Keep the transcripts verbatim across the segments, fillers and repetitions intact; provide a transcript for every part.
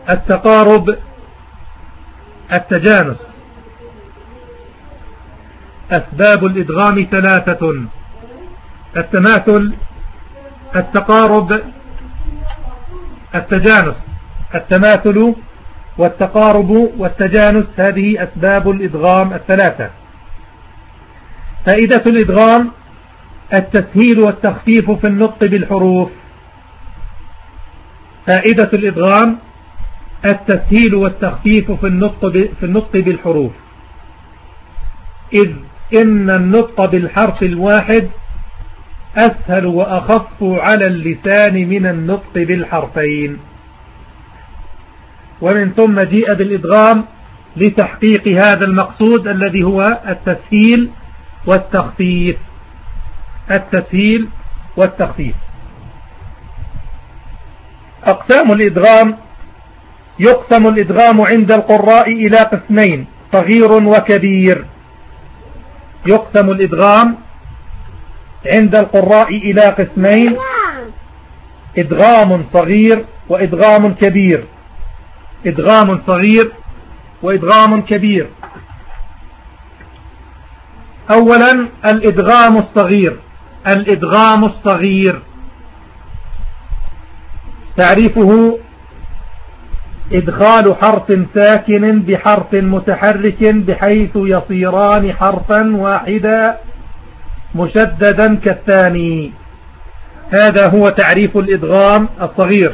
التقارب، التجانس. أسباب الإدغام ثلاثة: التماثل، التقارب، التجانس. التماثل والتقارب والتجانس، هذه أسباب الإدغام الثلاثة. فائدة الإدغام: التسهيل والتخفيف في النطق بالحروف. فائدة الإدغام: التسهيل والتخفيف في النطق في النطق بالحروف، إذ إن النطق بالحرف الواحد أسهل وأخف على اللسان من النطق بالحرفين. ومن ثم جيء بالإدغام لتحقيق هذا المقصود الذي هو التسهيل والتخفيف. التسهيل والتخفيف. أقسام الإدغام: يقسم الإدغام عند القراء إلى قسمين: صغير وكبير. يقسم الإدغام عند القراء إلى قسمين: إدغام صغير وإدغام كبير. إدغام صغير وإدغام كبير. أولا الإدغام الصغير. الإدغام الصغير تعريفه: إدخال حرف ساكن بحرف متحرك بحيث يصيران حرفا واحدا مشددا كالثاني. هذا هو تعريف الإدغام الصغير.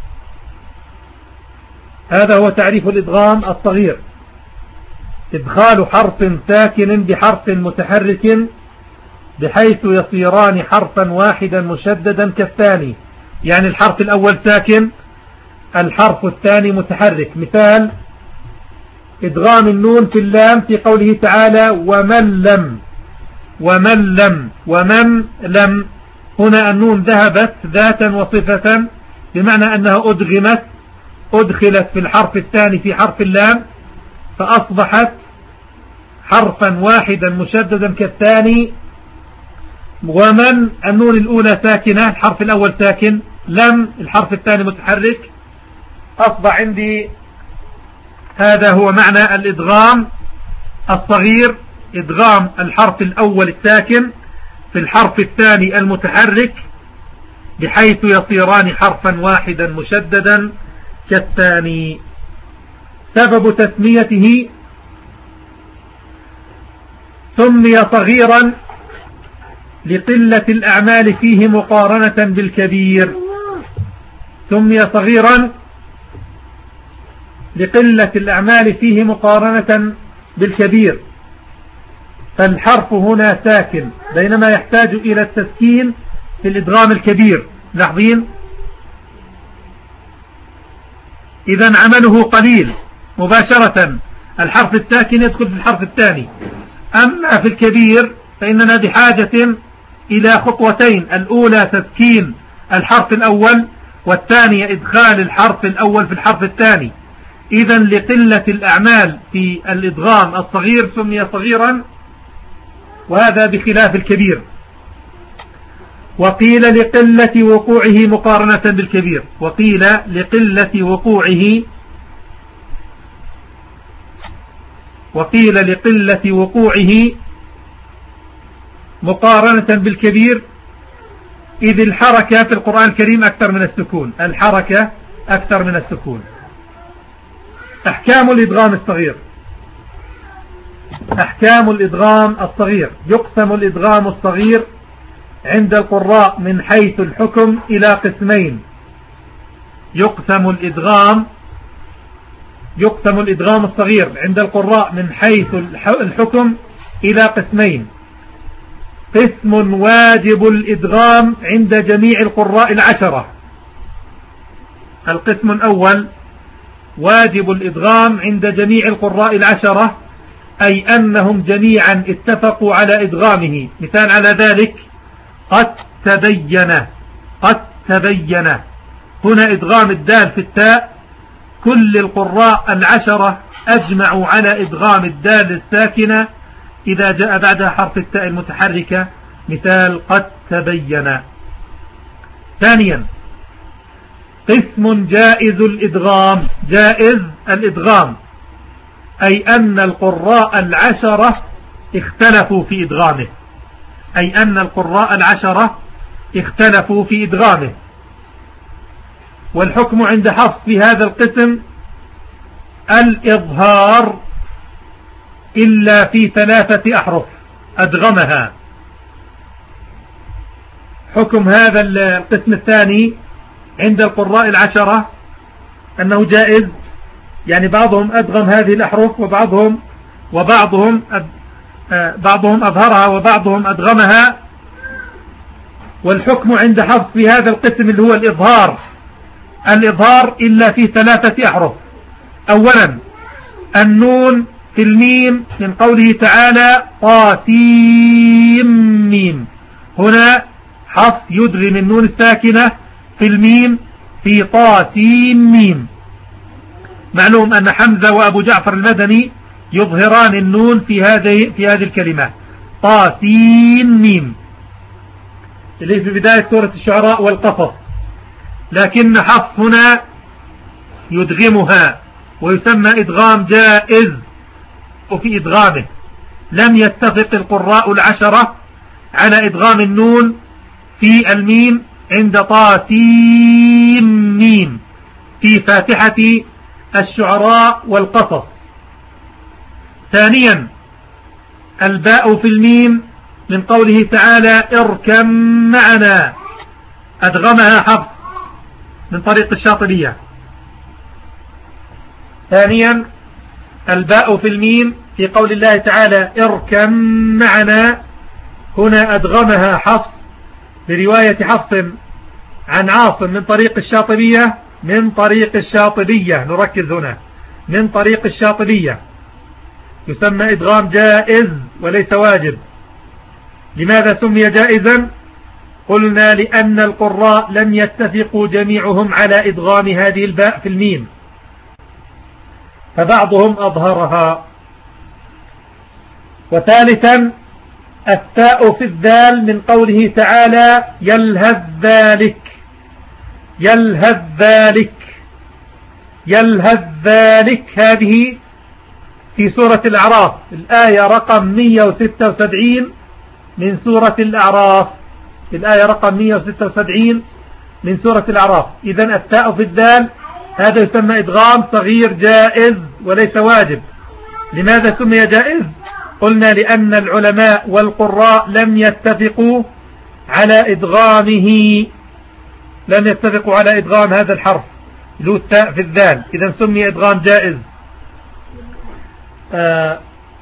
هذا هو تعريف الإدغام الصغير: إدخال حرف ساكن بحرف متحرك بحيث يصيران حرفا واحدا مشددا كالثاني. يعني الحرف الأول ساكن، الحرف الثاني متحرك. مثال: إدغام النون في اللام في قوله تعالى: ومن لم. ومن لم ومن لم. هنا النون ذهبت ذاتا وصفة، بمعنى أنها أدغمت أدخلت في الحرف الثاني في حرف اللام، فأصبحت حرفا واحدا مشددا كالثاني. ومن النون الأولى ساكنة، الحرف الأول ساكن، لم الحرف الثاني متحرك، أصبح عندي هذا هو معنى الإدغام الصغير: إدغام الحرف الأول الساكن في الحرف الثاني المتحرك بحيث يصيران حرفا واحدا مشددا كالثاني. سبب تسميته: سمي صغيرا لقلة الأعمال فيه مقارنة بالكبير. سمي صغيرا لقلة الأعمال فيه مقارنة بالكبير، فالحرف هنا ساكن بينما يحتاج إلى التسكين في الإدغام الكبير. لاحظين؟ إذن عمله قليل مباشرة، الحرف الساكن يدخل في الحرف الثاني. أما في الكبير فإننا بحاجة إلى خطوتين: الأولى تسكين الحرف الأول، والثانية إدخال الحرف الأول في الحرف الثاني. إذن لقلة الأعمال في الإدغام الصغير سمي صغيرا، وهذا بخلاف الكبير. وقيل لقلة وقوعه مقارنة بالكبير. وقيل لقلة وقوعه وقيل لقلة وقوعه مقارنة بالكبير، إذ الحركة في القرآن الكريم أكثر من السكون. الحركة أكثر من السكون. أحكام الإدغام الصغير. أحكام الإدغام الصغير: يقسم الإدغام الصغير عند القراء من حيث الحكم إلى قسمين. يقسم الإدغام يقسم الإدغام الصغير عند القراء من حيث الحكم إلى قسمين: قسم واجب الإدغام عند جميع القراء العشرة. القسم الأول واجب الإدغام عند جميع القراء العشرة، أي أنهم جميعا اتفقوا على إدغامه. مثال على ذلك: قد تبين. قد تبين. هنا إدغام الدال في التاء، كل القراء العشرة أجمعوا على إدغام الدال الساكنة إذا جاء بعدها حرف التاء المتحركة. مثال: قد تبين. ثانيا: قسم جائز الإدغام. جائز الإدغام أي أن القراء العشرة اختلفوا في إدغامه، أي أن القراء العشرة اختلفوا في إدغامه. والحكم عند حفص في هذا القسم الإظهار إلا في ثلاثة أحرف أدغمها. حكم هذا القسم الثاني عند القراء العشرة أنه جائز، يعني بعضهم أدغم هذه الأحرف وبعضهم وبعضهم أد... بعضهم أظهرها وبعضهم أدغمها. والحكم عند حفص في هذا القسم اللي هو الإظهار الإظهار إلا في ثلاثة أحرف. أولا النون في الميم من قوله تعالى طاسيم ميم، هنا حفص يدغم النون الساكنة في الميم في طاسيم ميم. معلوم أن حمزة وأبو جعفر المدني يظهران النون في هذه في هذه الكلمة طاسيم ميم اللي في بداية سورة الشعراء والقصص، لكن حفص هنا يدغمها ويسمى إدغام جائز. وفي إدغامه لم يتفق القراء العشرة على إدغام النون في الميم عند طاسيم ميم في فاتحة الشعراء والقصص. ثانيا الباء في الميم من قوله تعالى اركم معنا، أدغمها حفص من طريق الشاطبية. ثانيا الباء في الميم في قول الله تعالى اركم معنا، هنا أدغمها حفص برواية حفص عن عاصم من طريق الشاطبية من طريق الشاطبية نركز هنا من طريق الشاطبية، يسمى إدغام جائز وليس واجب. لماذا سمي جائزا؟ قلنا لأن القراء لم يتفقوا جميعهم على إدغام هذه الباء في الميم، فبعضهم أظهرها. وثالثا التاء في الذال من قوله تعالى يلهث ذلك، يلهث ذلك يلهث ذلك، هذه في سورة الأعراف الآية رقم مئة وستة وسبعين من سورة الأعراف، الآية رقم مئة وستة وسبعين من سورة الأعراف. إذن التاء في الذال هذا يسمى إدغام صغير جائز وليس واجب. لماذا سمي جائز؟ قلنا لأن العلماء والقراء لم يتفقوا على إدغامه، لم يتفقوا على إدغام هذا الحرف له التاء في الذال، إذن سمي إدغام جائز. آه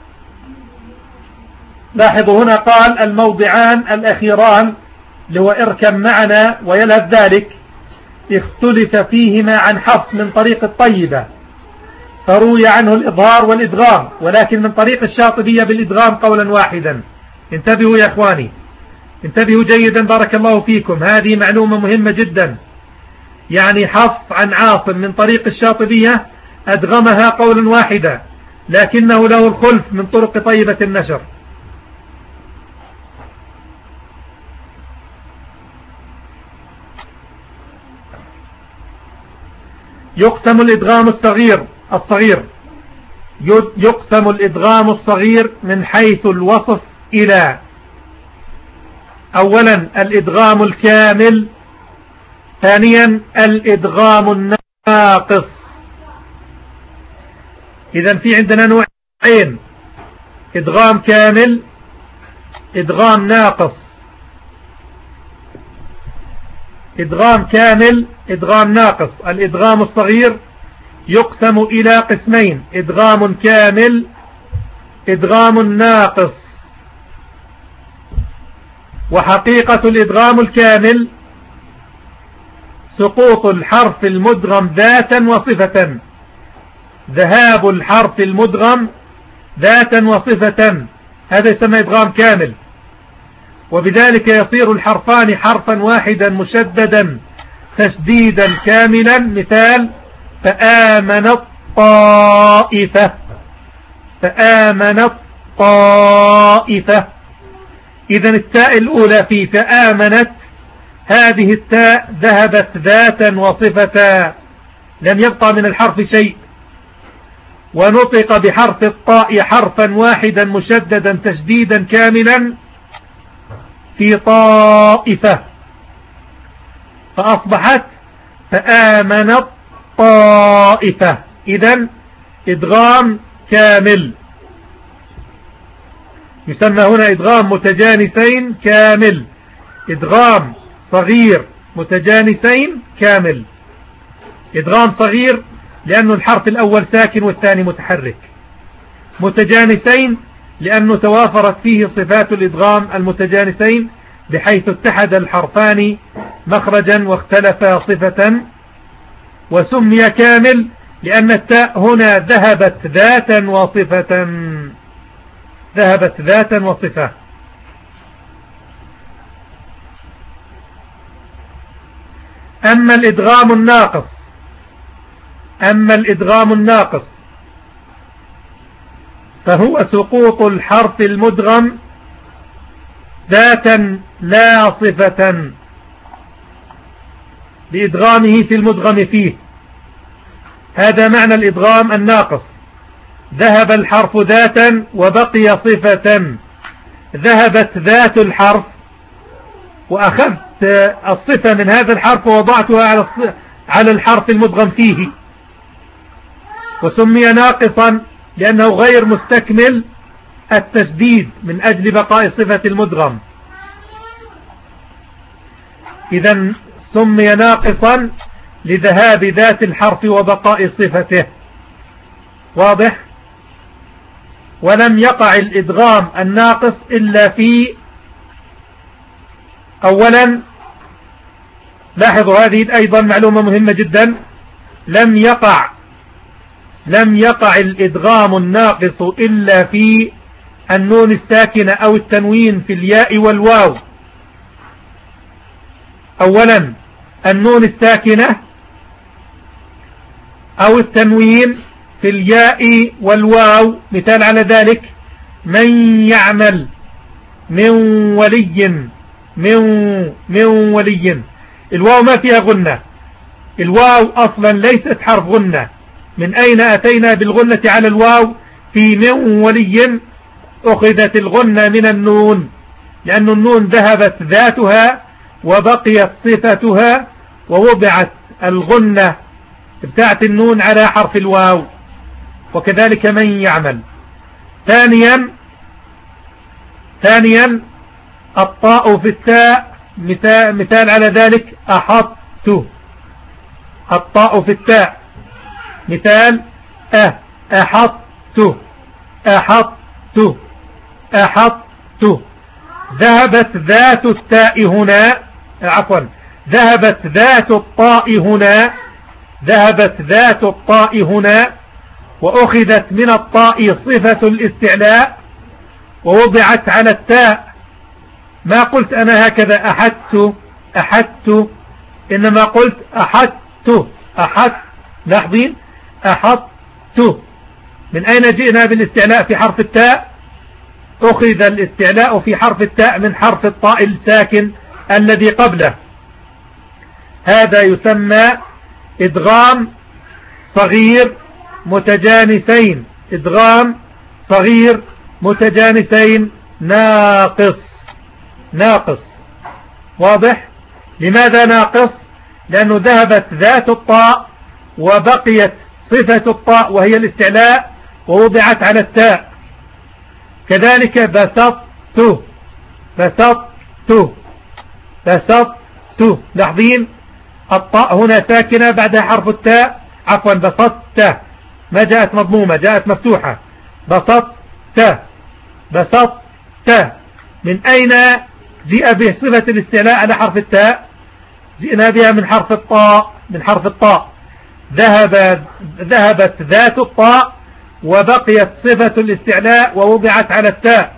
لاحظوا هنا قال الموضعان الأخيران اللي هو اركب معنا ويلهث ذلك اختلف فيهما عن حفص من طريق الطيبة، فروي عنه الإظهار والإدغام، ولكن من طريق الشاطبية بالإدغام قولا واحدا. انتبهوا يا إخواني، انتبهوا جيدا بارك الله فيكم، هذه معلومة مهمة جدا. يعني حفص عن عاصم من طريق الشاطبية أدغمها قولا واحدا، لكنه له الخلف من طرق طيبة النشر. يقسم الإدغام الصغير الصغير يقسم الإدغام الصغير من حيث الوصف إلى: أولا الإدغام الكامل، ثانيا الإدغام الناقص. إذن في عندنا نوعين: إدغام كامل، إدغام ناقص. إدغام كامل، إدغام ناقص. الإدغام الصغير يقسم إلى قسمين: إدغام كامل، إدغام ناقص. وحقيقة الإدغام الكامل سقوط الحرف المدغم ذاتا وصفة، ذهاب الحرف المدغم ذاتا وصفة، هذا يسمى إدغام كامل. وبذلك يصير الحرفان حرفا واحدا مشددا تشديدا كاملا. مثال: فآمنت طائفة، فآمنت طائفة. إذن التاء الأولى في فآمنت هذه التاء ذهبت ذاتا وصفة، لم يبقى من الحرف شيء، ونطق بحرف الطاء حرفا واحدا مشددا تشديدا كاملا في طائفة، فأصبحت فآمنت طائفة. إذن إدغام كامل، يسمى هنا إدغام متجانسين كامل، إدغام صغير متجانسين كامل. إدغام صغير لأنه الحرف الأول ساكن والثاني متحرك، متجانسين لأنه توافرت فيه صفات الإدغام المتجانسين بحيث اتحد الحرفان مخرجا واختلفا صفة. وسمي كامل لأن التاء هنا ذهبت ذاتا وصفة، ذهبت ذاتا وصفة. أما الإدغام الناقص أما الإدغام الناقص فهو سقوط الحرف المدغم ذاتا لا صفة بإدغامه في المدغم فيه. هذا معنى الإدغام الناقص، ذهب الحرف ذاتا وبقي صفة. ذهبت ذات الحرف وأخذت الصفة من هذا الحرف ووضعتها على الحرف المدغم فيه، وسمي ناقصا لأنه غير مستكمل التشديد من أجل بقاء صفة المدغم. إذن سمي ناقصا لذهاب ذات الحرف وبقاء صفته. واضح؟ ولم يقع الإدغام الناقص إلا في أولا، لاحظوا هذه أيضا معلومة مهمة جدا، لم يقع لم يقع الإدغام الناقص إلا في النون الساكنة أو التنوين في الياء والواو. أولا النون الساكنة أو التنوين في الياء والواو. مثال على ذلك من يعمل من ولي من من ولي، الواو ما فيها غنة، الواو أصلا ليست حرف غنة. من أين أتينا بالغنة على الواو في من ولي؟ أخذت الغنة من النون، لأن النون ذهبت ذاتها وبقيت صفتها، ووضعت الغنة بتاعت النون على حرف الواو. وكذلك من يعمل. ثانيا ثانيا الطاء في التاء، مثال, مثال على ذلك أحطت، الطاء في التاء مثال أه أحطت أحطت أحطت. ذهبت ذات التاء هنا، عفوا ذهبت ذات الطاء هنا ذهبت ذات الطاء هنا وأخذت من الطاء صفة الاستعلاء ووضعت على التاء. ما قلت أنا هكذا أحدت أحدت، إنما قلت أحدت أحدت. لاحظين أحدت. من أين جئنا بالاستعلاء في حرف التاء؟ أخذ الاستعلاء في حرف التاء من حرف الطاء الساكن الذي قبله. هذا يسمى إدغام صغير متجانسين، إدغام صغير متجانسين ناقص ناقص. واضح؟ لماذا ناقص؟ لأنه ذهبت ذات الطاء وبقيت صفة الطاء وهي الاستعلاء ووضعت على التاء. كذلك بسطت بسطت بسطت. لاحظين الطاء هنا ساكنة بعدها حرف التاء، عفوا بسطت ما جاءت مضمومة، جاءت مفتوحة. بسطت بسطت. من أين جاء به صفة الاستعلاء على حرف التاء؟ جئنا بها من حرف الطاء من حرف الطاء. ذهب ذهبت ذات الطاء وبقيت صفة الاستعلاء ووضعت على التاء.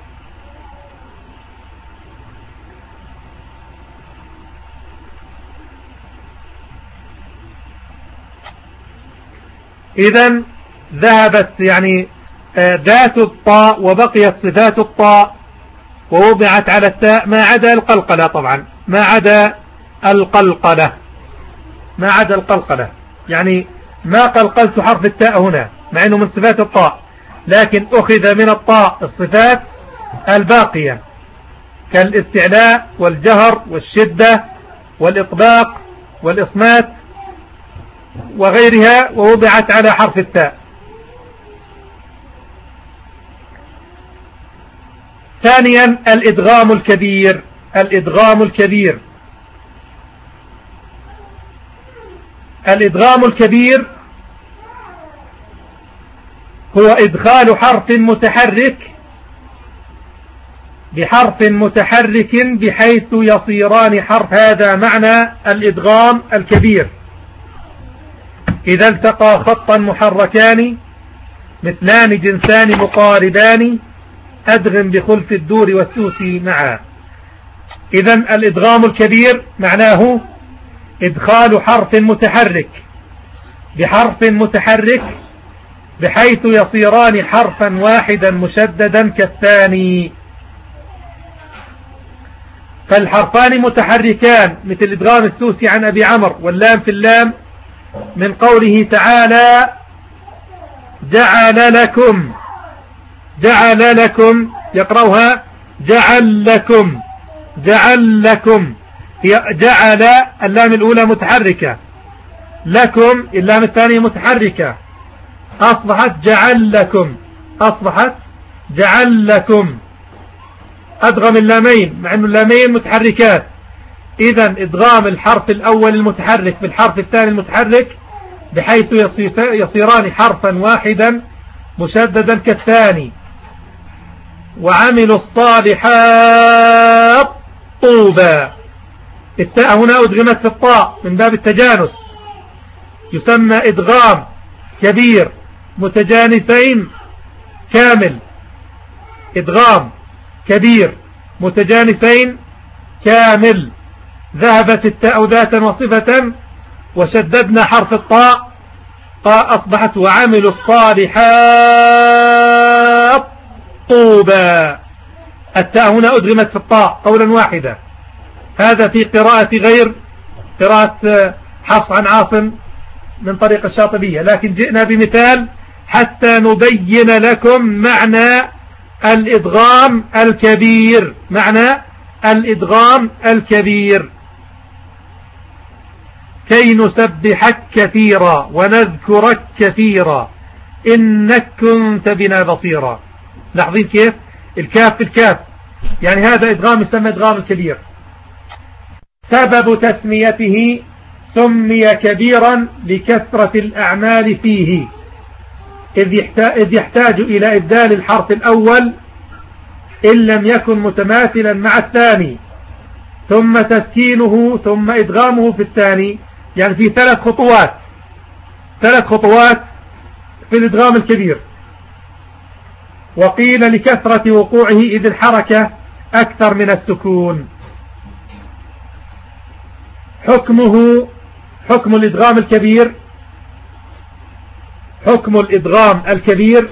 إذن ذهبت يعني ذات الطاء وبقيت صفات الطاء ووضعت على التاء، ما عدا القلقلة طبعا، ما عدا القلقلة، ما عدا القلقلة، يعني ما قلقلت حرف التاء هنا مع أنه من صفات الطاء، لكن أخذ من الطاء الصفات الباقية كالاستعلاء والجهر والشدة والإطباق والإصمات وغيرها، ووضعت على حرف التاء. ثانيا الإدغام الكبير. الإدغام الكبير الإدغام الكبير هو إدخال حرف متحرك بحرف متحرك بحيث يصيران حرف. هذا معنى الإدغام الكبير. إذا التقى خطا محركان مثلان جنسان مقاربان أدغم بخلف الدور والسوس معا. إذا الإدغام الكبير معناه إدخال حرف متحرك بحرف متحرك بحيث يصيران حرفا واحدا مشددا كالثاني. فالحرفان متحركان مثل إدغام السوسي عن أبي عمرو واللام في اللام من قوله تعالى جعل لكم، جعل لكم يقرأها جعل لكم، جعل لكم، هي جعل اللام الأولى متحركة، لكم اللام الثانية متحركة، أصبحت جعل لكم، أصبحت جعل لكم. أدغم اللامين مع أن اللامين متحركات. إذا إدغام الحرف الأول المتحرك بالحرف الثاني المتحرك بحيث يصيران حرفا واحدا مشددا كالثاني. وعملوا الصالحات طوبى، التاء هنا أدغمت في الطاء من باب التجانس، يسمى إدغام كبير متجانسين كامل. إدغام كبير متجانسين كامل. ذهبت التاء ذاتا وصفة وشددنا حرف الطاء أصبحت وعملوا الصالحات طوبى. التاء هنا أدغمت في الطاء قولا واحدا. هذا في قراءة غير قراءة حفص عن عاصم من طريق الشاطبية، لكن جئنا بمثال حتى نبين لكم معنى الإدغام الكبير، معنى الإدغام الكبير. كي نسبحك كثيرا ونذكرك كثيرا إنك كنت بنا بصيرا. لاحظين كيف الكاف في الكاف، يعني هذا إدغام يسمى إدغام الكبير. سبب تسميته سمي كبيرا لكثرة الأعمال فيه، إذ يحتاج إلى إبدال الحرف الأول إن لم يكن متماثلا مع الثاني، ثم تسكينه ثم إدغامه في الثاني. يعني في ثلاث خطوات، ثلاث خطوات في الإدغام الكبير. وقيل لكثرة وقوعه إذ الحركة أكثر من السكون. حكمه حكم الإدغام الكبير حكم الإدغام الكبير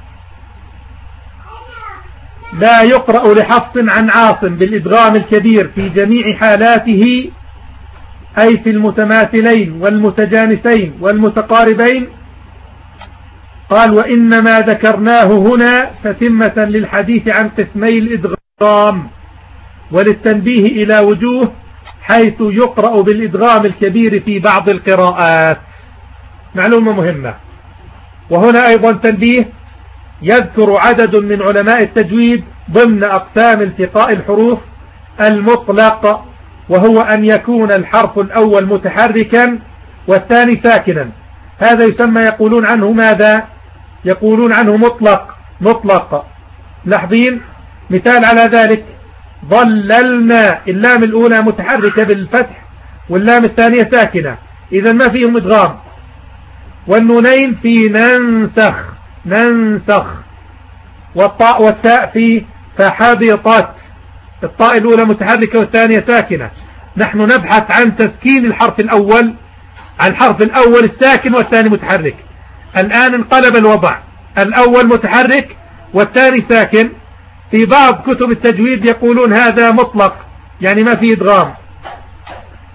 لا يقرأ لحفص عن عاصم بالإدغام الكبير في جميع حالاته، أي في المتماثلين والمتجانسين والمتقاربين. قال وإنما ذكرناه هنا فتمة للحديث عن قسمي الإدغام وللتنبيه إلى وجوه حيث يقرأ بالإدغام الكبير في بعض القراءات. معلومة مهمة. وهنا أيضا تنبيه، يذكر عدد من علماء التجويد ضمن أقسام التقاء الحروف المطلق، وهو أن يكون الحرف الأول متحركا والثاني ساكنا. هذا يسمى يقولون عنه ماذا؟ يقولون عنه مطلق. مطلق. لاحظين مثال على ذلك، ظللنا اللام الأولى متحركة بالفتح واللام الثانية ساكنة، إذا ما فيهم إدغام. والنونين في ننسخ، ننسخ. والطاء والتاء في فحبطت، الطاء الأولى متحركة والثانية ساكنة. نحن نبحث عن تسكين الحرف الأول، عن الحرف الأول الساكن والثاني متحرك. الآن انقلب الوضع، الأول متحرك والثاني ساكن. في بعض كتب التجويد يقولون هذا مطلق، يعني ما في إدغام.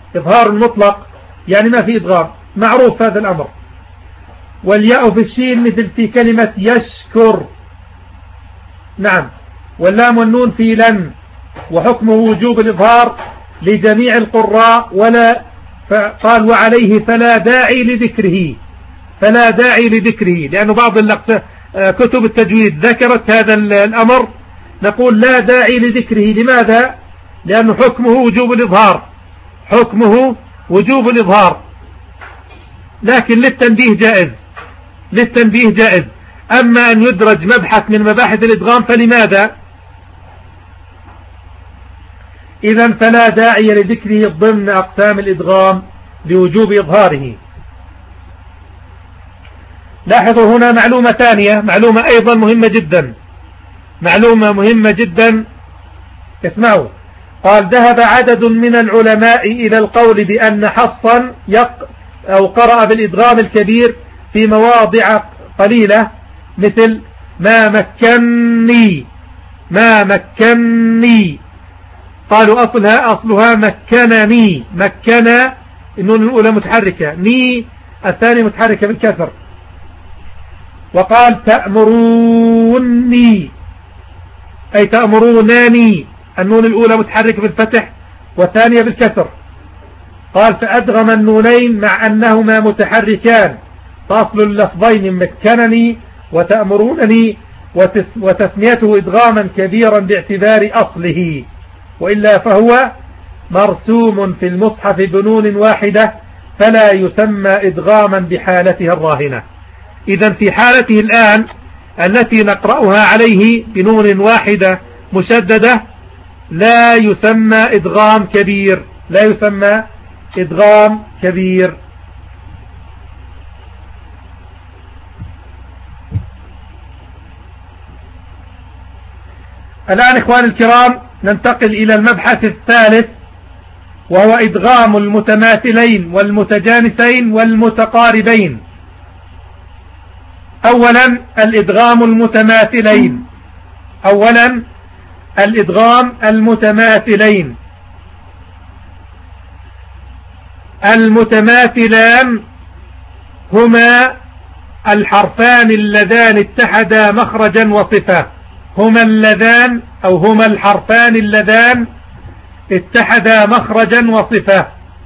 إظهار مطلق يعني ما في إدغام، معروف هذا الأمر. والياء في الشين مثل في كلمة يشكر، نعم. واللام والنون في لن، وحكمه وجوب الإظهار لجميع القراء، ولا قال وعليه فلا داعي لذكره، فلا داعي لذكره، لأن بعض كتب التجويد ذكرت هذا الأمر، نقول لا داعي لذكره. لماذا؟ لأنه حكمه وجوب الإظهار، حكمه وجوب الإظهار، لكن للتنبيه جائز، للتنبيه جائز. أما أن يدرج مبحث من مباحث الإدغام فلماذا؟ إذن فلا داعي لذكره ضمن أقسام الإدغام لوجوب إظهاره. لاحظوا هنا معلومة ثانية، معلومة أيضا مهمة جدا، معلومة مهمة جدا، اسمعوا. قال ذهب عدد من العلماء إلى القول بأن حفصا يق أو قرأ بالإدغام الكبير في مواضع قليلة، مثل ما مكني، ما مكني، قالوا أصلها أصلها مكنني، مكن النون الأولى متحركة، ني الثانية متحركة بالكسر. وقال تأمروني أي تأمرونني، النون الأولى متحركة بالفتح والثانية بالكسر. قال فأدغم النونين مع أنهما متحركان، فأصل اللفظين مكنني وتأمرونني، وتسميته إدغاما كبيرا باعتبار أصله، وإلا فهو مرسوم في المصحف بنون واحدة فلا يسمى إدغاما بحالتها الراهنة. إذن في حالته الآن التي نقرأها عليه بنون واحدة مشددة لا يسمى إدغام كبير، لا يسمى إدغام كبير. الآن إخواني الكرام ننتقل إلى المبحث الثالث، وهو إدغام المتماثلين والمتجانسين والمتقاربين. أولا الإدغام المتماثلين، أولا الإدغام المتماثلين. المتماثلان هما الحرفان اللذان اتحدا مخرجا وصفة، هما اللذان أو هما الحرفان اللذان اتحدا مخرجا وصفة.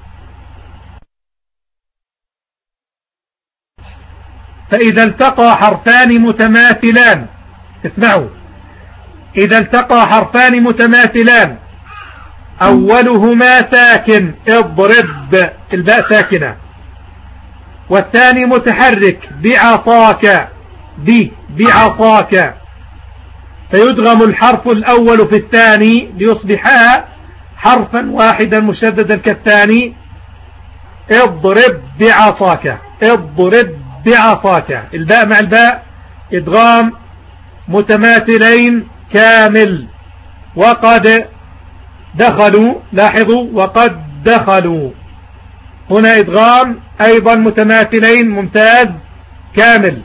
فإذا التقى حرفان متماثلان، اسمعوا، إذا التقى حرفان متماثلان أولهما ساكن، اضرب، الباء ساكنة، والثاني متحرك بعصاك، ب بعصاك، فيدغم الحرف الأول في الثاني ليصبحا حرفا واحدا مشددا كالثاني، اضرب بعصاك، اضرب بعصاك، الباء مع الباء إدغام متماثلين كامل. وقد دخلوا، لاحظوا، وقد دخلوا، هنا إدغام أيضا متماثلين ممتاز كامل.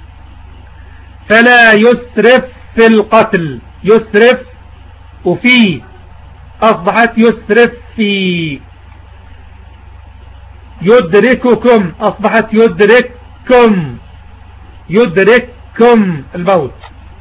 فلا يسرف في القتل، يسرف وفي أصبحت يسرف في. يدرككم أصبحت يدرككم، يدرككم الموت.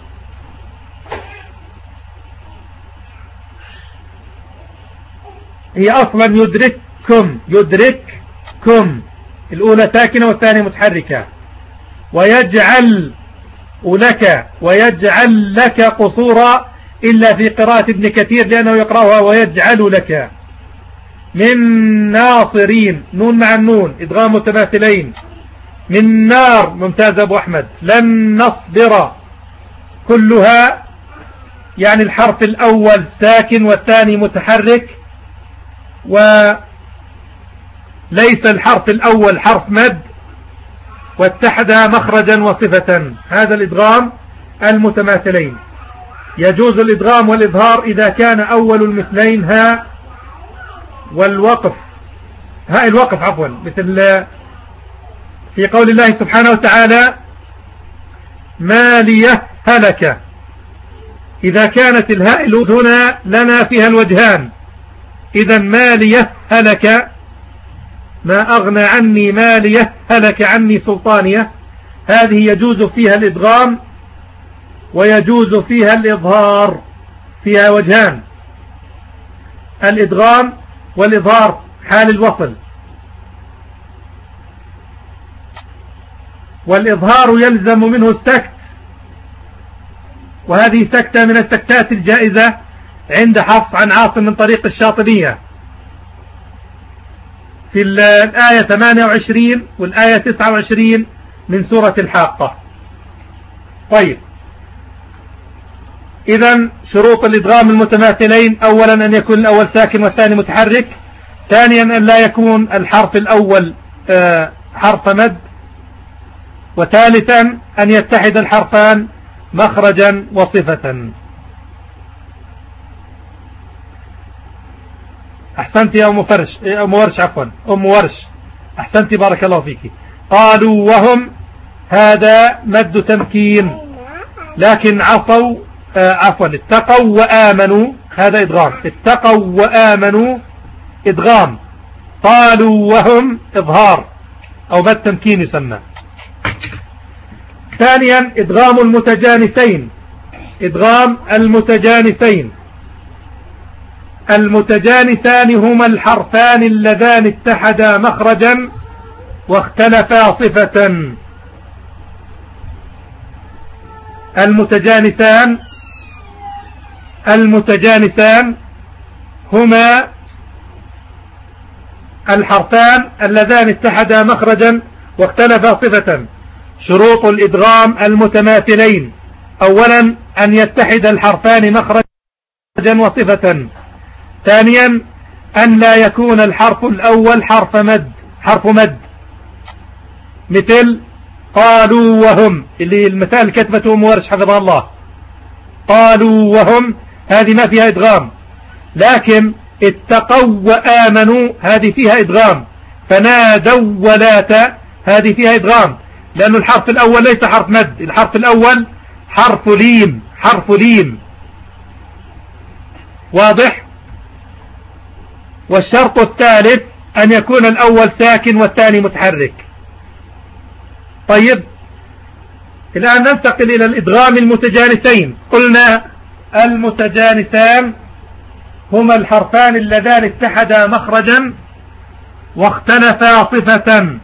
هي أصلا يدرككم، يدرككم، الأولى ساكنة والثانية متحركة. ويجعل لك، ويجعل لك قصورا، إلا في قراءة ابن كثير لأنه يقرأها ويجعل لك. من ناصرين، نون مع النون إدغام متماثلين. من نار، ممتاز أبو أحمد. لن نصبر، كلها يعني الحرف الأول ساكن والثاني متحرك، وليس الحرف الأول حرف مد، واتحدها مخرجا وصفة. هذا الإدغام المتماثلين. يجوز الإدغام والإظهار إذا كان أول المثلين ها والوقف، هاء الوقف عفوا، مثل في قول الله سبحانه وتعالى ما ليه هلك. إذا كانت الهاء هنا لنا فيها الوجهان، إذا ما ليه هلك ما أغنى عني ماليه هلك عني سلطانيه، هذه يجوز فيها الإدغام ويجوز فيها الإظهار، فيها وجهان، الإدغام والإظهار حال الوصل. والإظهار يلزم منه السكت، وهذه سكتة من السكتات الجائزة عند حفص عن عاصم من طريق الشاطبية في الآية ثمانية وعشرين والآية تسعة وعشرين من سورة الحاقة. طيب، إذن شروط الإدغام المتماثلين: أولا أن يكون الأول ساكن والثاني متحرك، ثانيا أن لا يكون الحرف الأول حرف مد، وثالثا أن يتحد الحرفان مخرجا وصفة. أحسنت يا أم فرش أم ورش عفوا أم ورش أحسنت بارك الله فيك. قالوا وهم، هذا مد تمكين، لكن عصوا آه عفوا اتقوا وآمنوا، هذا إدغام. اتقوا وآمنوا إدغام، قالوا وهم إظهار أو مد تمكين يسمى. ثانيا إدغام المتجانسين. إدغام المتجانسين، المتجانسان هما الحرفان اللذان اتحدا مخرجا واختلفا صفة. المتجانسان المتجانسان هما الحرفان اللذان اتحدا مخرجا واختلفا صفة. شروط الإدغام المتماثلين: أولا أن يتحد الحرفان مخرجا وصفة، ثانيا أن لا يكون الحرف الأول حرف مد حرف مد مثل قالوا وهم، اللي المثال كتبته أم ورش حفظها الله. قالوا وهم هذه ما فيها إدغام، لكن اتقوا وآمنوا هذه فيها إدغام. فنادوا ولات هذه فيها إدغام، لأن الحرف الأول ليس حرف مد، الحرف الأول حرف لين حرف لين واضح. والشرط الثالث أن يكون الأول ساكن والثاني متحرك. طيب، الآن ننتقل إلى الإدغام المتجانسين. قلنا المتجانسان هما الحرفان اللذان اتحدا مخرجا واختلفا صفة،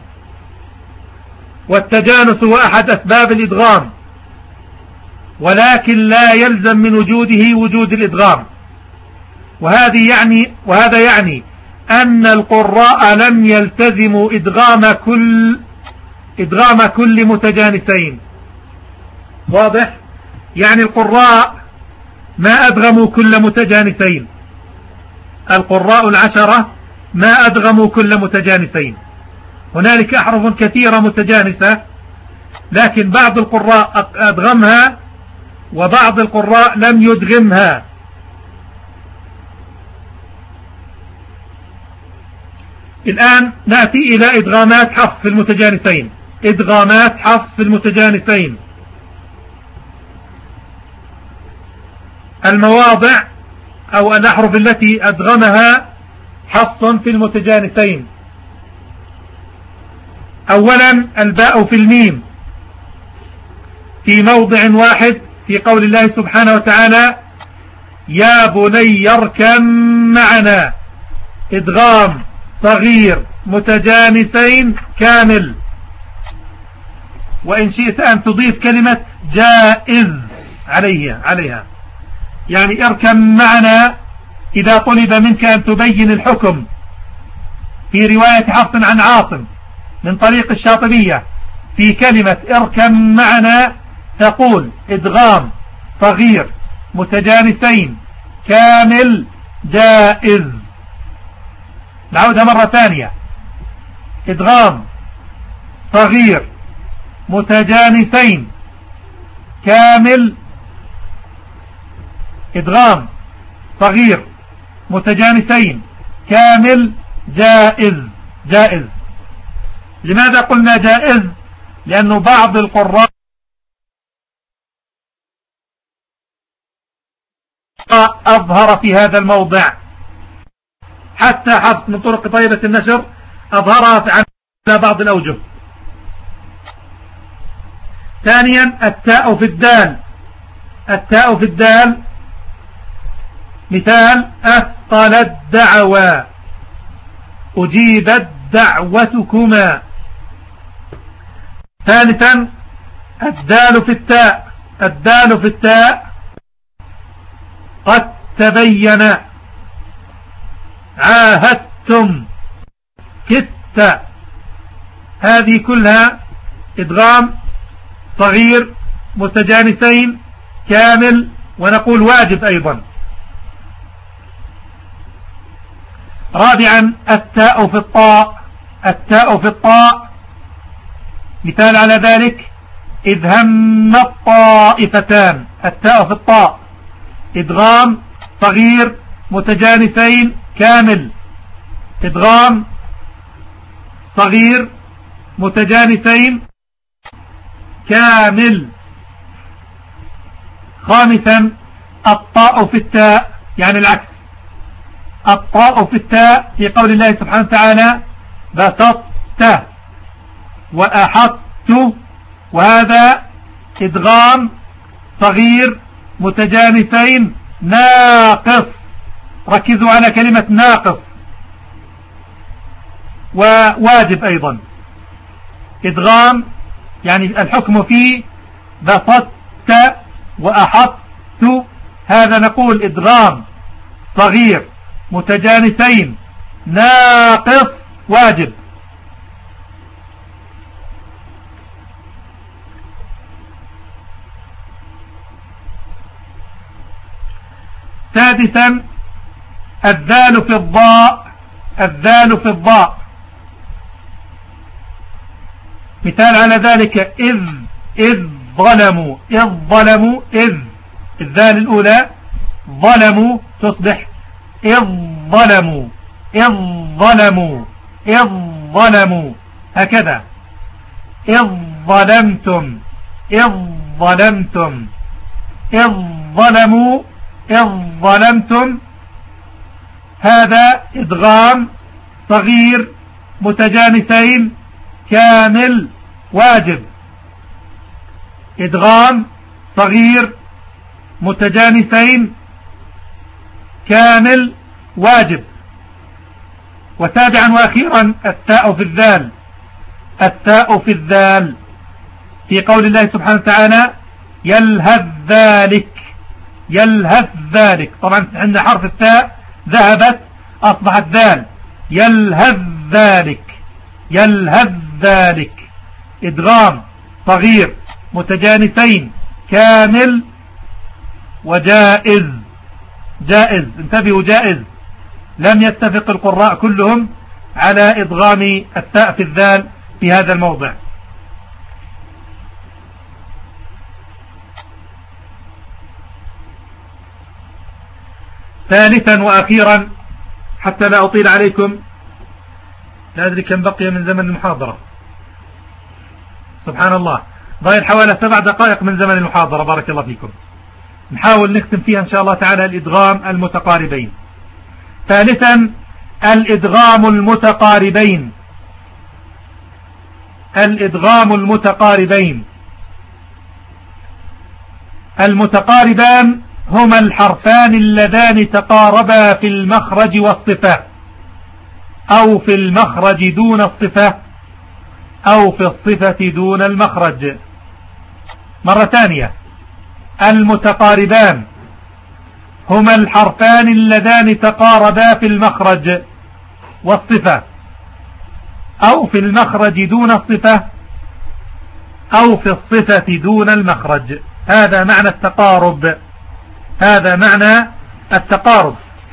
والتجانس هو أحد أسباب الإدغام، ولكن لا يلزم من وجوده وجود الإدغام. وهذه يعني وهذا يعني أن القراء لم يلتزموا إدغام كل إدغام كل متجانسين. واضح؟ يعني القراء ما أدغموا كل متجانسين، القراء العشرة ما أدغموا كل متجانسين. هنالك أحرف كثيرة متجانسة، لكن بعض القراء أدغمها وبعض القراء لم يدغمها. الآن نأتي إلى إدغامات حفص في المتجانسين. إدغامات حفص في المتجانسين: المواضع أو الأحرف التي أدغمها حفص في المتجانسين. أولا الباء في الميم في موضع واحد في قول الله سبحانه وتعالى: يا بني اركب معنا، إدغام صغير متجانسين كامل. وإن شئت أن تضيف كلمة جائز عليها عليها يعني اركب معنا إذا طلب منك أن تبين الحكم. في رواية حفص عن عاصم من طريق الشاطبية في كلمة اركب معنا تقول إدغام صغير متجانسين كامل جائز. نعودها مرة ثانية: إدغام صغير متجانسين كامل إدغام صغير متجانسين كامل جائز. جائز. لماذا قلنا جائز؟ لأنه بعض القراء أظهر في هذا الموضع، حتى حفص من طرق طيبة النشر أظهرها على بعض الأوجه. ثانيا التاء في الدال. التاء في الدال مثال أثقل الدعوى، أجيبت دعوتكما. ثالثا الدال في التاء. الدال في التاء قد تبين، عاهدتم، كدت. هذه كلها إدغام صغير متجانسين كامل، ونقول واجب أيضا. رابعا التاء في الطاء. التاء في الطاء مثال على ذلك إذ هم الطائفتان. التاء في الطاء إدغام صغير متجانسين كامل. إدغام صغير متجانسين كامل. خامسا الطاء في التاء، يعني العكس. الطاء في التاء في قول الله سبحانه وتعالى بسطت وأحطت، وهذا إدغام صغير متجانسين ناقص. ركزوا على كلمة ناقص. وواجب أيضا إدغام، يعني الحكم فيه بسطت وأحطت، هذا نقول إدغام صغير متجانسين ناقص واجب. سادسا الذال في الضاء. الذال في الضاء مثال على ذلك إذ إذ ظلموا. إذ ظلموا، إذ الذال الأولى ظلموا تصبح إذ ظلموا، إذ ظلموا، إذ ظلموا، هكذا. إذ ظلمتم، إذ ظلمتم، إذ ظلموا، إذ ظلمتم. هذا إدغام صغير متجانسين كامل واجب. إدغام صغير متجانسين كامل واجب. وسابعا وأخيرا التاء في الذال. التاء في الذال في قول الله سبحانه وتعالى يلهث ذلك. يلهث ذلك، طبعا عند حرف التاء ذهبت أصبحت ذال. يلهث ذلك، يلهث ذلك. إدغام صغير متجانسين كامل وجائز. جائز، انتبهوا، جائز. لم يتفق القراء كلهم على إدغام التاء في الذال في هذا الموضع. ثالثا وأخيرا حتى لا أطيل عليكم، لا أدري كم بقي من زمن المحاضرة، سبحان الله، ضايل حوالي سبع دقائق من زمن المحاضرة، بارك الله فيكم. نحاول نختم فيها إن شاء الله تعالى الإدغام المتقاربين. ثالثا الإدغام المتقاربين. الإدغام المتقاربين. المتقاربان هما الحرفان اللذان تقاربا في المخرج والصفة، أو في المخرج دون الصفة، أو في الصفة دون المخرج. مرة ثانية، المتقاربان هما الحرفان اللذان تقاربا في المخرج والصفة، أو في المخرج دون الصفة، أو في الصفة دون المخرج. هذا معنى التقارب. هذا معنى التقارب.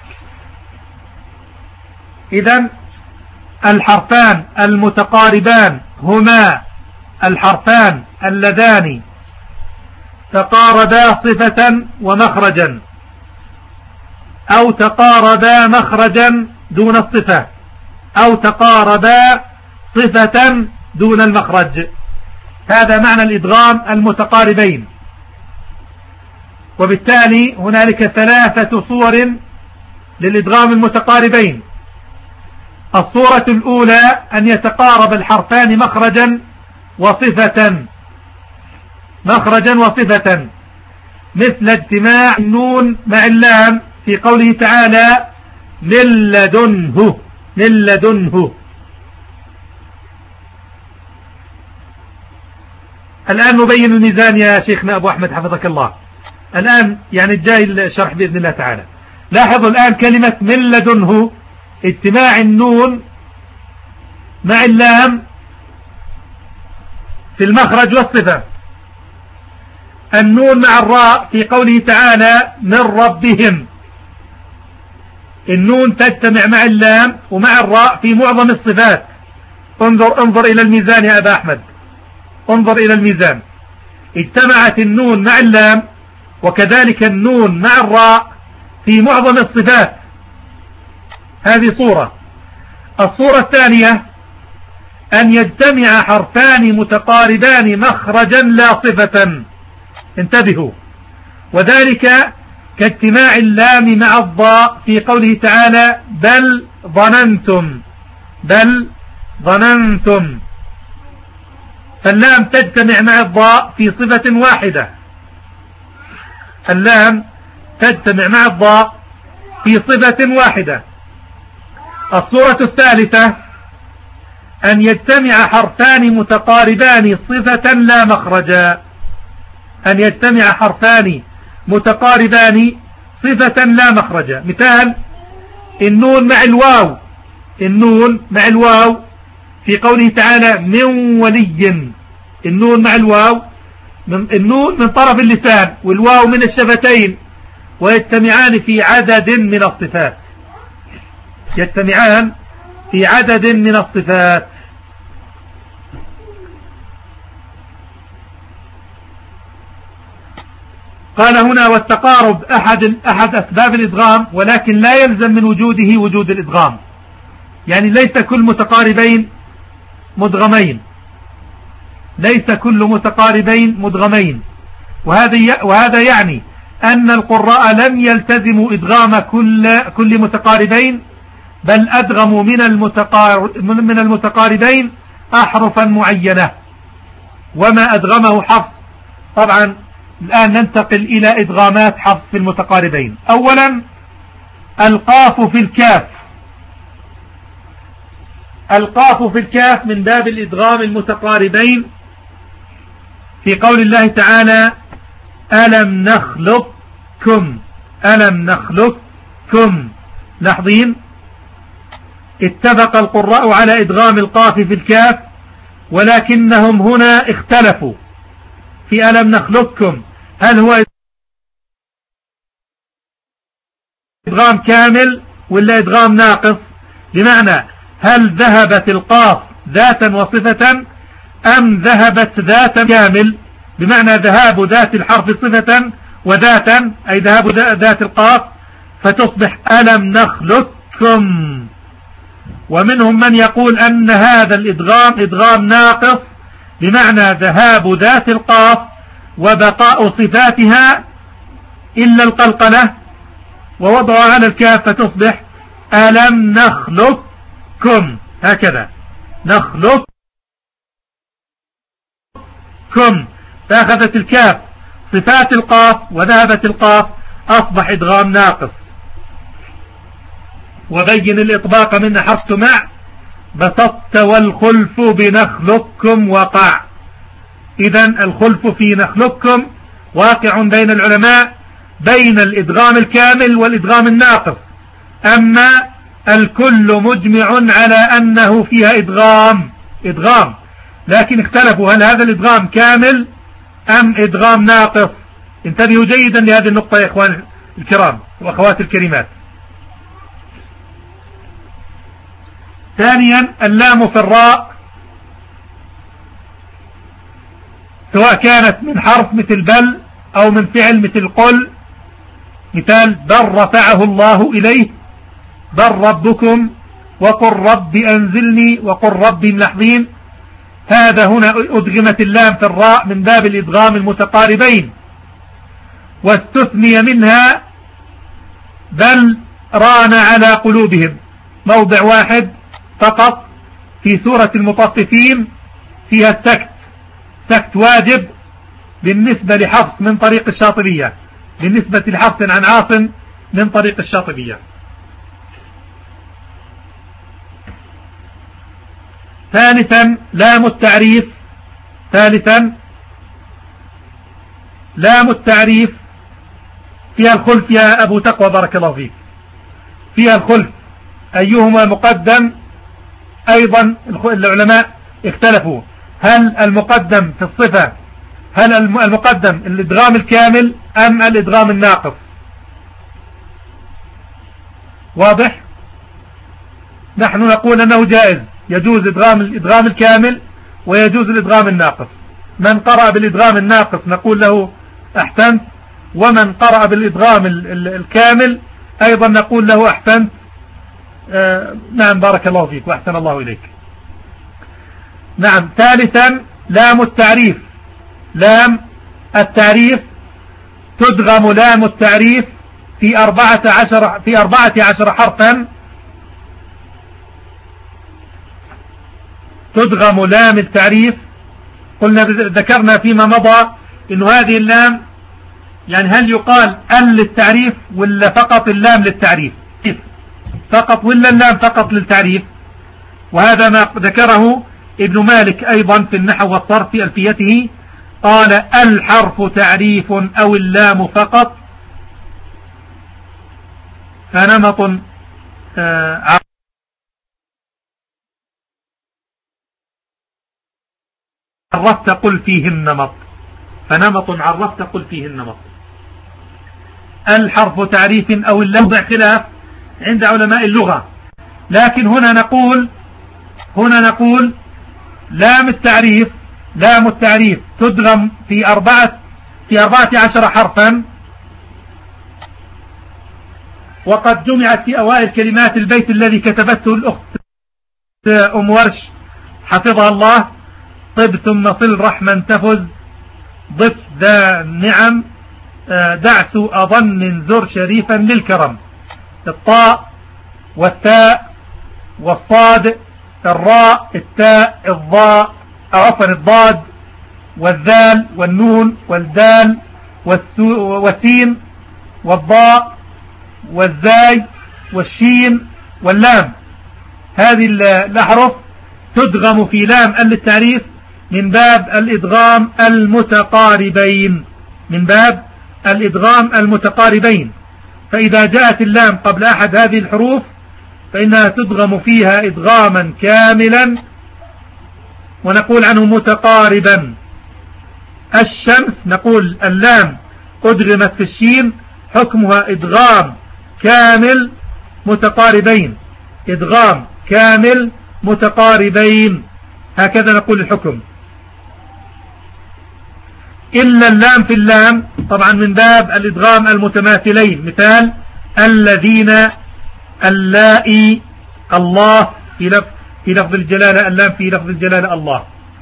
إذن الحرفان المتقاربان هما الحرفان اللذان تقاربا صفة ومخرجا، أو تقاربا مخرجا دون الصفة، أو تقاربا صفة دون المخرج. هذا معنى الإدغام المتقاربين. وبالتالي هنالك ثلاثة صور للإدغام المتقاربين. الصورة الأولى أن يتقارب الحرفان مخرجا وصفة مخرجا وصفة مثل اجتماع النون مع اللام في قوله تعالى من لدنه من لدنه. الآن نبين الميزان يا شيخنا أبو أحمد حفظك الله. الآن يعني الجاي الشرح بإذن الله تعالى. لاحظوا الآن كلمة من لدنه اجتماع النون مع اللام في المخرج والصفة. النون مع الراء في قوله تعالى من ربهم، النون تجتمع مع اللام ومع الراء في معظم الصفات. انظر انظر إلى الميزان يا أبا أحمد، انظر إلى الميزان. اجتمعت النون مع اللام وكذلك النون مع الراء في معظم الصفات. هذه صورة. الصورة الثانية أن يجتمع حرفان متقاربان مخرجا لا صفة، انتبهوا، وذلك كاجتماع اللام مع الضاء في قوله تعالى بل ظننتم بل ظننتم، فاللام تجتمع مع الضاء في صفة واحدة. اللام تجتمع مع الضاء في صفة واحدة. الصورة الثالثة أن يجتمع حرفان متقاربان صفة لا مخرجا، أن يجتمع حرفان متقاربان صفة لا مخرجا. مثال النون مع الواو، النون مع الواو في قوله تعالى من ولي، النون مع الواو، من النون من طرف اللسان والواو من الشفتين، ويجتمعان في عدد من الصفات، يجتمعان في عدد من الصفات. قال هنا والتقارب أحد, أحد أسباب الإدغام، ولكن لا يلزم من وجوده وجود الإدغام، يعني ليس كل متقاربين مدغمين، ليس كل متقاربين مدغمين، وهذا يعني أن القراء لم يلتزموا إدغام كل, كل متقاربين، بل أدغموا من, المتقارب من المتقاربين أحرفا معينة وما أدغمه حفص. طبعا الآن ننتقل إلى إدغامات حفص في المتقاربين. أولا القاف في الكاف، القاف في الكاف من باب الإدغام المتقاربين في قول الله تعالى ألم نخلقكم، ألم نخلقكم. لاحظين اتفق القراء على إدغام القاف في الكاف، ولكنهم هنا اختلفوا في ألم نخلقكم، هل هو إدغام كامل ولا إدغام ناقص؟ بمعنى هل ذهبت القاف ذاتا وصفة أم ذهبت ذاتا كامل، بمعنى ذهاب ذات الحرف صفة وذاتا، أي ذهاب ذات القاف فتصبح ألم نخلقكم. ومنهم من يقول أن هذا الإدغام إدغام ناقص، بمعنى ذهاب ذات القاف وبقاء صفاتها إلا القلقلة، ووضعها على الكاف فتصبح ألم نخلقكم، هكذا نخلقكم، فأخذت الكاف صفات القاف وذهبت القاف، أصبح إدغام ناقص. وبين الإطباق من حفظت مع بسطت والخلف بنخلقكم وقع. إذن الخلف في نخلقكم واقع بين العلماء بين الإدغام الكامل والإدغام الناقص، أما الكل مجمع على أنه فيها إدغام إدغام لكن اختلفوا هل هذا الإدغام كامل أم إدغام ناقص. انتبهوا جيدا لهذه النقطة يا إخوان الكرام وأخوات الكريمات. ثانيا اللام في الراء، سواء كانت من حرف مثل بل أو من فعل مثل قل. مثال بل رفعه الله إليه، بل ربكم، وقل رب أنزلني، وقل رب. ملاحظين هذا هنا أدغمت اللام في الراء من باب الإدغام المتقاربين، واستثني منها بل ران على قلوبهم، موضع واحد فقط في سورة المطففين فيها السكت، سكت واجب بالنسبة لحفص من طريق الشاطبية، بالنسبة لحفص عن عاصم من طريق الشاطبية. ثالثا لام التعريف، ثالثا لام التعريف فيها الخلف يا أبو تقوى بارك الله فيك، فيها الخلف أيهما مقدم. أيضا العلماء اختلفوا هل المقدم في الصفة هل المقدم الإدغام الكامل أم الإدغام الناقص. واضح؟ نحن نقول أنه جائز، يجوز إدغام الإدغام الكامل ويجوز الإدغام الناقص. من قرأ بالإدغام الناقص نقول له أحسنت، ومن قرأ بالإدغام الكامل أيضا نقول له أحسنت. آه نعم بارك الله فيك وأحسن الله إليك. نعم. ثالثا لام التعريف، لام التعريف تدغم لام التعريف في أربعة عشر في أربعة عشر حرفا، تدغم لام التعريف. قلنا ذكرنا فيما مضى إنه هذه اللام يعني هل يقال ال للتعريف ولا فقط اللام للتعريف فقط، ولا اللام فقط للتعريف. وهذا ما ذكره ابن مالك أيضا في النحو والصرف في ألفيته، قال الحرف تعريف أو اللام فقط فنمط آه عرفت قل فيه النمط، فنمط عرفت قل فيه النمط. الحرف تعريف أو اللام خلاف عند علماء اللغة، لكن هنا نقول هنا نقول لام التعريف لام التعريف تدغم في أربعة في أربعة عشر حرفا، وقد جمعت في أوائل كلمات البيت الذي كتبته الأخت أم ورش حفظها الله: طب ثم صل رحما تفز، ضف ذا نعم، دعس أظن زر شريفا للكرم. الطاء والتاء والصاد، الراء التاء الضاء عفوا الضاد والذال والنون والدال والسين والضاء والزاي والشين واللام. هذه الأحرف تدغم في لام التعريف من باب الإدغام المتقاربين، من باب الإدغام المتقاربين. فإذا جاءت اللام قبل أحد هذه الحروف فإنها تدغم فيها إدغاما كاملا ونقول عنه متقاربا. الشمس نقول اللام أدغمت في الشين، حكمها إدغام كامل متقاربين، إدغام كامل متقاربين، هكذا نقول الحكم. إلا اللام في اللام طبعا من باب الإدغام المتماثلين، مثال الذين، اللائي، الله في لفظ في لفظ الجلالة، اللام في لفظ الجلالة الله.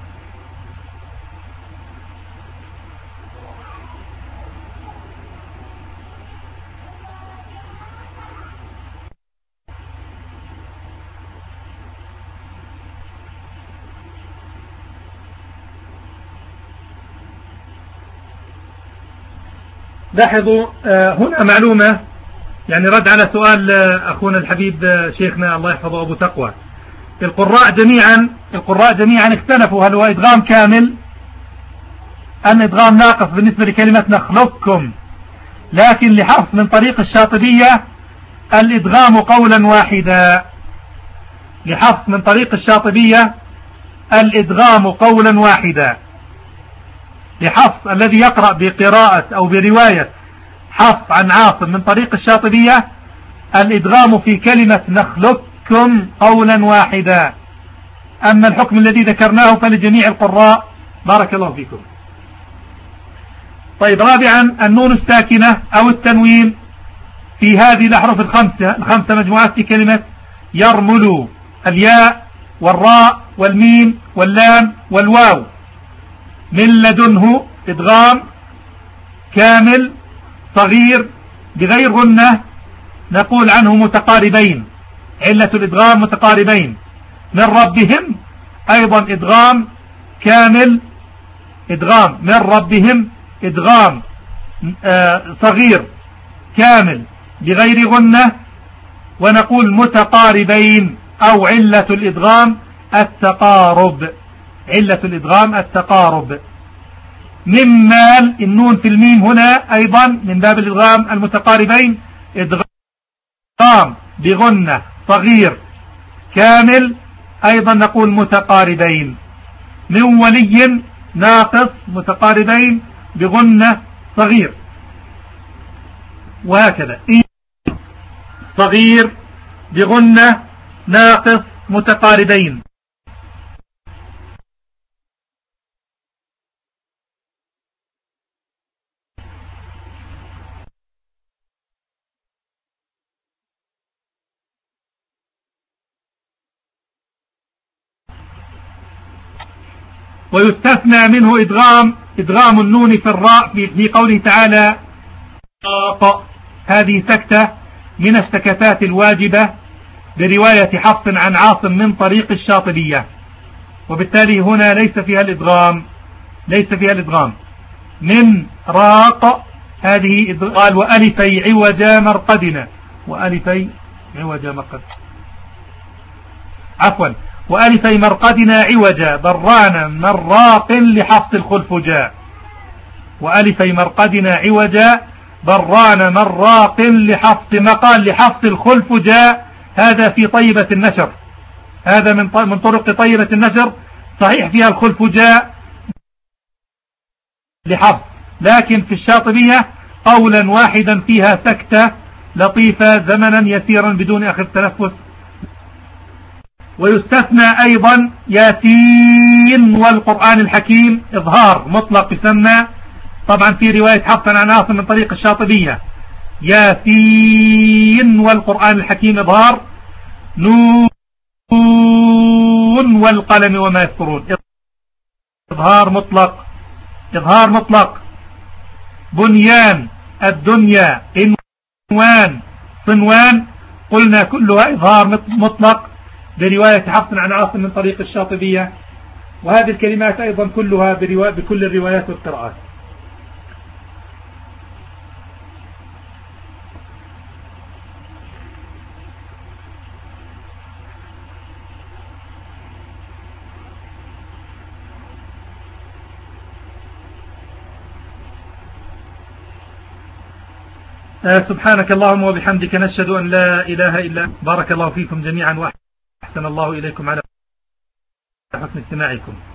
لاحظوا هنا معلومة، يعني رد على سؤال أخونا الحبيب شيخنا الله يحفظه أبو تقوى. القراء جميعا القراء جميعا اختلفوا هل هو إدغام كامل أم إدغام ناقص بالنسبة لكلمة نخلقكم، لكن لحفص من طريق الشاطبية الإدغام قولا واحدا، لحفص من طريق الشاطبية الإدغام قولا واحدا. لحفص الذي يقرأ بقراءة أو برواية حفص عن عاصم من طريق الشاطبية الإدغام في كلمة نخلقكم قولا واحدا. أما الحكم الذي ذكرناه فلجميع القراء بارك الله فيكم. طيب، رابعا النون الساكنة أو التنوين في هذه الأحرف الخمسة الخمسة مجموعات في كلمة يرمل: الياء والراء والميم واللام والواو. من لدنه إدغام كامل صغير بغير غنة، نقول عنه متقاربين، علة الإدغام متقاربين. من ربهم أيضا إدغام كامل، إدغام من ربهم إدغام آه صغير كامل بغير غنة. ونقول متقاربين، أو علة الإدغام التقارب، علة الإدغام التقارب. ممال النون في الميم هنا أيضا من باب الإدغام المتقاربين إدغام بغنة صغير كامل، أيضا نقول متقاربين. من ولي ناقص متقاربين بغنة صغير، وهكذا صغير بغنة ناقص متقاربين. ويستثنى منه إدغام إدغام النون في الراء في قوله تعالى هذه سكتة من السكتات الواجبة برواية حفص عن عاصم من طريق الشاطبية، وبالتالي هنا ليس فيها الإدغام، ليس فيها الإدغام. من راق هذه قال وألفي عوجا مرقدنا، وألفي عوجا مرقدنا عفوا وألفي مرقدنا عوجا برانا مراق لحفص الخلف جاء، وألفي مرقدنا عوجا برانا مراق لحفص مقال لحفص الخلف جاء. هذا في طيبة النشر، هذا من من طرق طيبة النشر، صحيح فيها الخلف جاء لحفص، لكن في الشاطبية قولا واحدا فيها سكتة لطيفة زمنا يسيرا بدون آخر تنفس. ويستثنى أيضا ياسين والقرآن الحكيم إظهار مطلق يسمى طبعا في رواية حفص عن عاصم من طريق الشاطبية ياسين والقرآن الحكيم إظهار، نون والقلم وما يسطرون إظهار مطلق، إظهار مطلق. بنيان الدنيا عنوان صنوان قلنا كلها إظهار مطلق برواية حفص عن عاصم من طريق الشاطبية. وهذه الكلمات أيضا كلها بكل الروايات والقراءات. سبحانك اللهم وبحمدك نشهد أن لا إله إلا أنت. بارك الله فيكم جميعا وأحسن الله إليكم على حسن استماعكم.